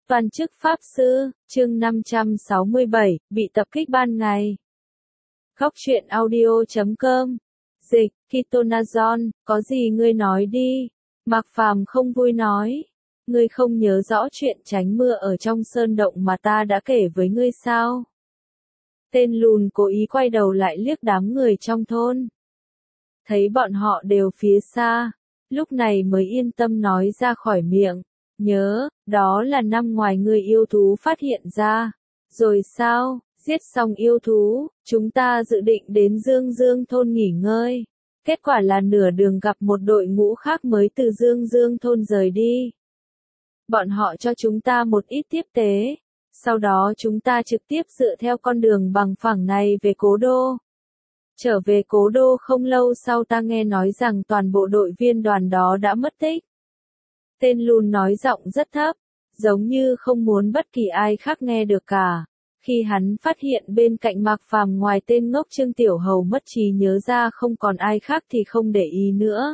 Toàn chức Pháp Sư, chương 567, bị tập kích ban ngày. Góc truyện audio.com. Dịch, Kitonazon, có gì ngươi nói đi. Mạc Phàm không vui nói. Ngươi không nhớ rõ chuyện tránh mưa ở trong sơn động mà ta đã kể với ngươi sao? Tên lùn cố ý quay đầu lại liếc đám người trong thôn. Thấy bọn họ đều phía xa, lúc này mới yên tâm nói ra khỏi miệng. Nhớ, đó là năm ngoài người yêu thú phát hiện ra. Rồi sao, giết xong yêu thú, chúng ta dự định đến Dương Dương thôn nghỉ ngơi. Kết quả là nửa đường gặp một đội ngũ khác mới từ Dương Dương thôn rời đi. Bọn họ cho chúng ta một ít tiếp tế. Sau đó chúng ta trực tiếp dựa theo con đường bằng phẳng này về Cố Đô. Trở về Cố Đô không lâu sau ta nghe nói rằng toàn bộ đội viên đoàn đó đã mất tích. Tên lùn nói giọng rất thấp, giống như không muốn bất kỳ ai khác nghe được cả. Khi hắn phát hiện bên cạnh Mạc Phàm ngoài tên ngốc Trương Tiểu Hầu mất trí nhớ ra không còn ai khác thì không để ý nữa.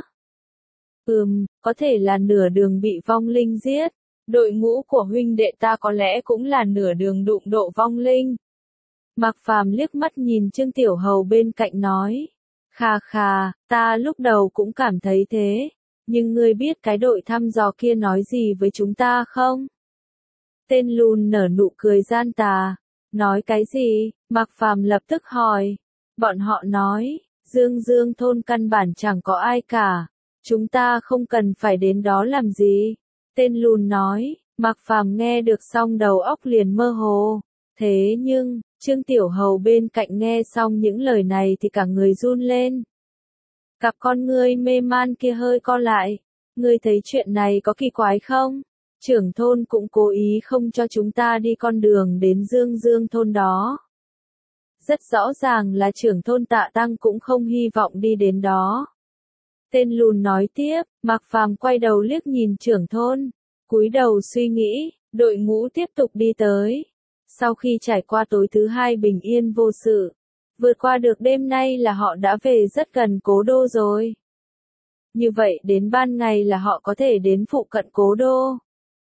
Có thể là nửa đường bị vong linh giết. Đội ngũ của huynh đệ ta có lẽ cũng là nửa đường đụng độ vong linh. Mạc Phàm liếc mắt nhìn Trương Tiểu Hầu bên cạnh nói. Khà khà, ta lúc đầu cũng cảm thấy thế. Nhưng ngươi biết cái đội thăm dò kia nói gì với chúng ta không? Tên lùn nở nụ cười gian tà. Nói cái gì? Mạc Phàm lập tức hỏi. Bọn họ nói, Dương Dương thôn căn bản chẳng có ai cả. Chúng ta không cần phải đến đó làm gì? Tên lùn nói. Mạc Phàm nghe được xong đầu óc liền mơ hồ. Thế nhưng, Trương Tiểu Hầu bên cạnh nghe xong những lời này thì cả người run lên. Cặp con ngươi mê man kia hơi co lại. Ngươi thấy chuyện này có kỳ quái không? Trưởng thôn cũng cố ý không cho chúng ta đi con đường đến Dương Dương thôn đó. Rất rõ ràng là trưởng thôn Tạ Tăng cũng không hy vọng đi đến đó. Tên lùn nói tiếp, Mạc Phàm quay đầu liếc nhìn trưởng thôn, cúi đầu suy nghĩ, đội ngũ tiếp tục đi tới. Sau khi trải qua tối thứ hai bình yên vô sự, vượt qua được đêm nay là họ đã về rất gần Cố Đô rồi. Như vậy đến ban ngày là họ có thể đến phụ cận Cố Đô.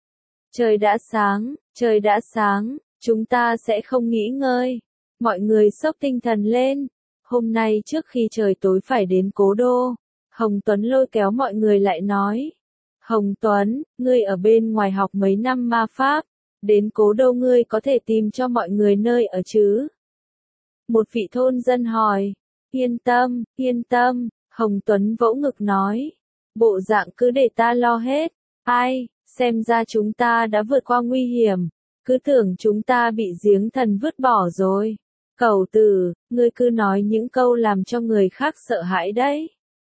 Trời đã sáng, chúng ta sẽ không nghỉ ngơi. Mọi người xốc tinh thần lên. Hôm nay trước khi trời tối phải đến Cố Đô. Hồng Tuấn lôi kéo mọi người lại nói. Hồng Tuấn, ngươi ở bên ngoài học mấy năm ma pháp. Đến Cố Đô ngươi có thể tìm cho mọi người nơi ở chứ? Một vị thôn dân hỏi. Yên tâm, Hồng Tuấn vỗ ngực nói. Bộ dạng cứ để ta lo hết. Ai, xem ra chúng ta đã vượt qua nguy hiểm. Cứ tưởng chúng ta bị giếng thần vứt bỏ rồi. Cẩu tử, ngươi cứ nói những câu làm cho người khác sợ hãi đấy.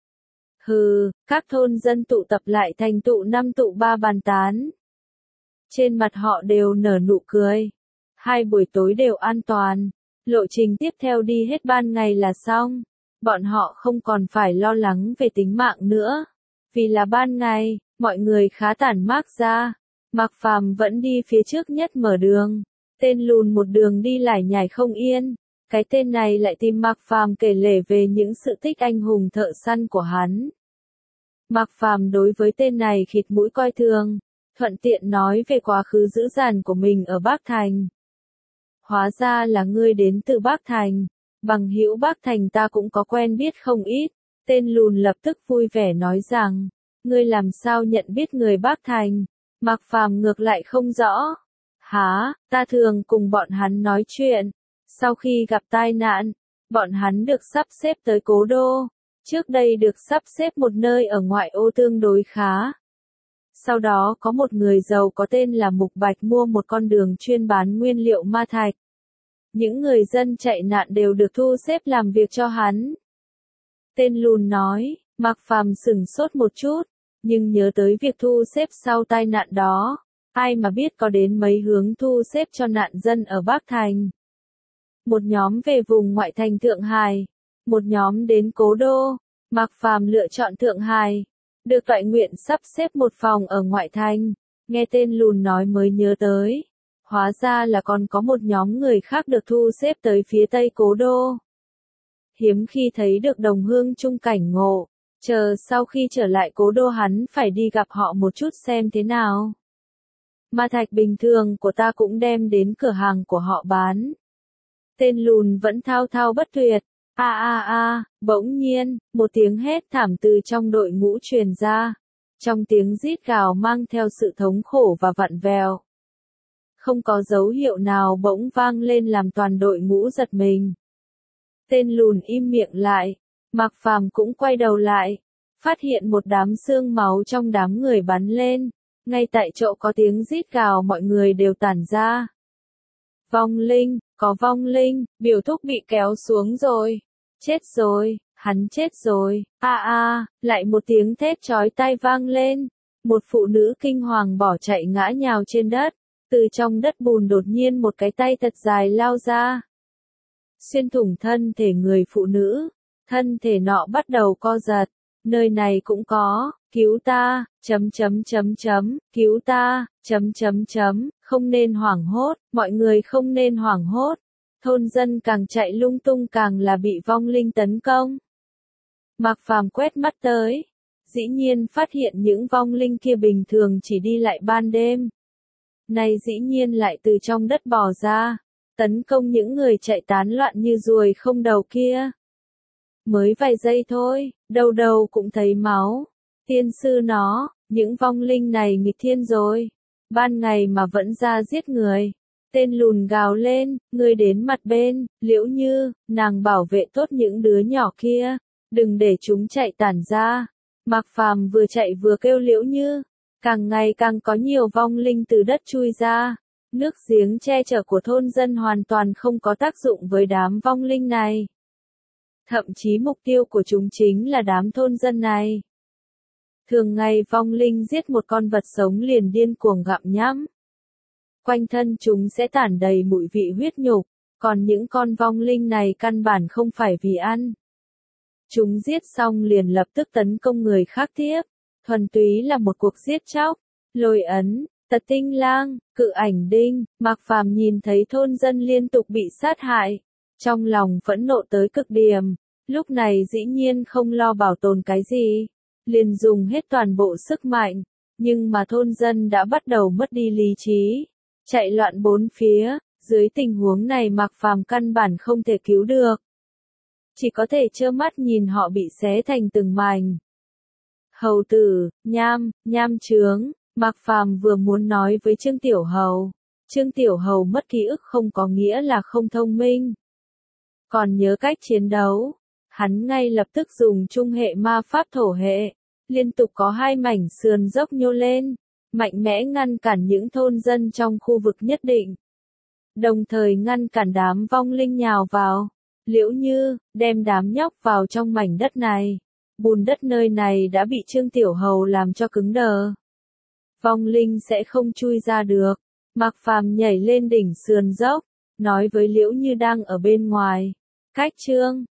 Hừ, các thôn dân tụ tập lại thành tụ năm tụ ba bàn tán. Trên mặt họ đều nở nụ cười. 2 buổi tối đều an toàn. Lộ trình tiếp theo đi hết ban ngày là xong. Bọn họ không còn phải lo lắng về tính mạng nữa. Vì là ban ngày, mọi người khá tản mát ra. Mạc Phàm vẫn đi phía trước nhất mở đường. Tên lùn một đường đi lải nhải không yên. Cái tên này lại tìm Mạc Phàm kể lể về những sự tích anh hùng thợ săn của hắn. Mạc Phàm đối với tên này khịt mũi coi thường. Thuận tiện nói về quá khứ dữ dằn của mình ở Bắc Thành. Hóa ra là ngươi đến từ Bắc Thành. Bằng hữu Bắc Thành ta cũng có quen biết không ít. Tên lùn lập tức vui vẻ nói rằng. Ngươi làm sao nhận biết người Bắc Thành? Mạc Phàm ngược lại không rõ. Hả, ta thường cùng bọn hắn nói chuyện. Sau khi gặp tai nạn, bọn hắn được sắp xếp tới Cố Đô. Trước đây được sắp xếp một nơi ở ngoại ô tương đối khá. Sau đó có một người giàu có tên là Mục Bạch mua một con đường chuyên bán nguyên liệu ma thạch. Những người dân chạy nạn đều được thu xếp làm việc cho hắn. Tên lùn nói, Mạc Phàm sửng sốt một chút, nhưng nhớ tới việc thu xếp sau tai nạn đó. Ai mà biết có đến mấy hướng thu xếp cho nạn dân ở Bắc Thành. Một nhóm về vùng ngoại thành Thượng Hải, một nhóm đến Cố Đô. Mạc Phàm lựa chọn Thượng Hải, được toại nguyện sắp xếp một phòng ở ngoại thành. Nghe tên lùn nói mới nhớ tới, hóa ra là còn có một nhóm người khác được thu xếp tới phía tây Cố Đô. Hiếm khi thấy được đồng hương chung cảnh ngộ, chờ sau khi trở lại Cố Đô hắn phải đi gặp họ một chút xem thế nào. Ma thạch bình thường của ta cũng đem đến cửa hàng của họ bán. Tên lùn vẫn thao thao bất tuyệt. Bỗng nhiên, một tiếng hét thảm từ trong đội ngũ truyền ra. Trong tiếng rít gào mang theo sự thống khổ và vặn vẹo. Không có dấu hiệu nào bỗng vang lên làm toàn đội ngũ giật mình. Tên lùn im miệng lại. Mạc Phàm cũng quay đầu lại. Phát hiện một đám xương máu trong đám người bắn lên. Ngay tại chỗ có tiếng rít gào mọi người đều tản ra. Vong linh, có vong linh, biểu thúc bị kéo xuống rồi. Chết rồi, hắn chết rồi. Lại một tiếng thét chói tai vang lên. Một phụ nữ kinh hoàng bỏ chạy ngã nhào trên đất. Từ trong đất bùn đột nhiên một cái tay thật dài lao ra. Xuyên thủng thân thể người phụ nữ. Thân thể nọ bắt đầu co giật. Nơi này cũng có, cứu ta, cứu ta, không nên hoảng hốt, mọi người không nên hoảng hốt. Thôn dân càng chạy lung tung càng là bị vong linh tấn công. Mạc Phàm quét mắt tới, dĩ nhiên phát hiện những vong linh kia bình thường chỉ đi lại ban đêm. Này dĩ nhiên lại từ trong đất bò ra, tấn công những người chạy tán loạn như ruồi không đầu kia. Mới vài giây thôi, đầu đầu cũng thấy máu. Tiên sư nó, những vong linh này nghịch thiên rồi. Ban ngày mà vẫn ra giết người. Tên lùn gào lên, ngươi đến mặt bên, Liễu Như, nàng bảo vệ tốt những đứa nhỏ kia. Đừng để chúng chạy tản ra. Mạc Phàm vừa chạy vừa kêu Liễu Như. Càng ngày càng có nhiều vong linh từ đất chui ra. Nước giếng che chở của thôn dân hoàn toàn không có tác dụng với đám vong linh này. Thậm chí mục tiêu của chúng chính là đám thôn dân này. Thường ngày vong linh giết một con vật sống liền điên cuồng gặm nhấm. Quanh thân chúng sẽ tản đầy mùi vị huyết nhục, còn những con vong linh này căn bản không phải vì ăn. Chúng giết xong liền lập tức tấn công người khác tiếp, thuần túy là một cuộc giết chóc. Lôi ấn, Tật Tinh Lang, Cự Ảnh Đinh, Mạc Phàm nhìn thấy thôn dân liên tục bị sát hại. Trong lòng phẫn nộ tới cực điểm, lúc này dĩ nhiên không lo bảo tồn cái gì, liền dùng hết toàn bộ sức mạnh, nhưng mà thôn dân đã bắt đầu mất đi lý trí, chạy loạn bốn phía, dưới tình huống này Mạc Phàm căn bản không thể cứu được. Chỉ có thể trơ mắt nhìn họ bị xé thành từng mảnh. Hầu tử, nham chướng, Mạc Phàm vừa muốn nói với Trương Tiểu Hầu. Trương Tiểu Hầu mất ký ức không có nghĩa là không thông minh. Còn nhớ cách chiến đấu, hắn ngay lập tức dùng trung hệ ma pháp thổ hệ, liên tục có hai mảnh sườn dốc nhô lên, mạnh mẽ ngăn cản những thôn dân trong khu vực nhất định. Đồng thời ngăn cản đám vong linh nhào vào, Liễu Như, đem đám nhóc vào trong mảnh đất này. Bùn đất nơi này đã bị Trương Tiểu Hầu làm cho cứng đờ. Vong linh sẽ không chui ra được. Mạc Phàm nhảy lên đỉnh sườn dốc, nói với Liễu Như đang ở bên ngoài. Cách Trương,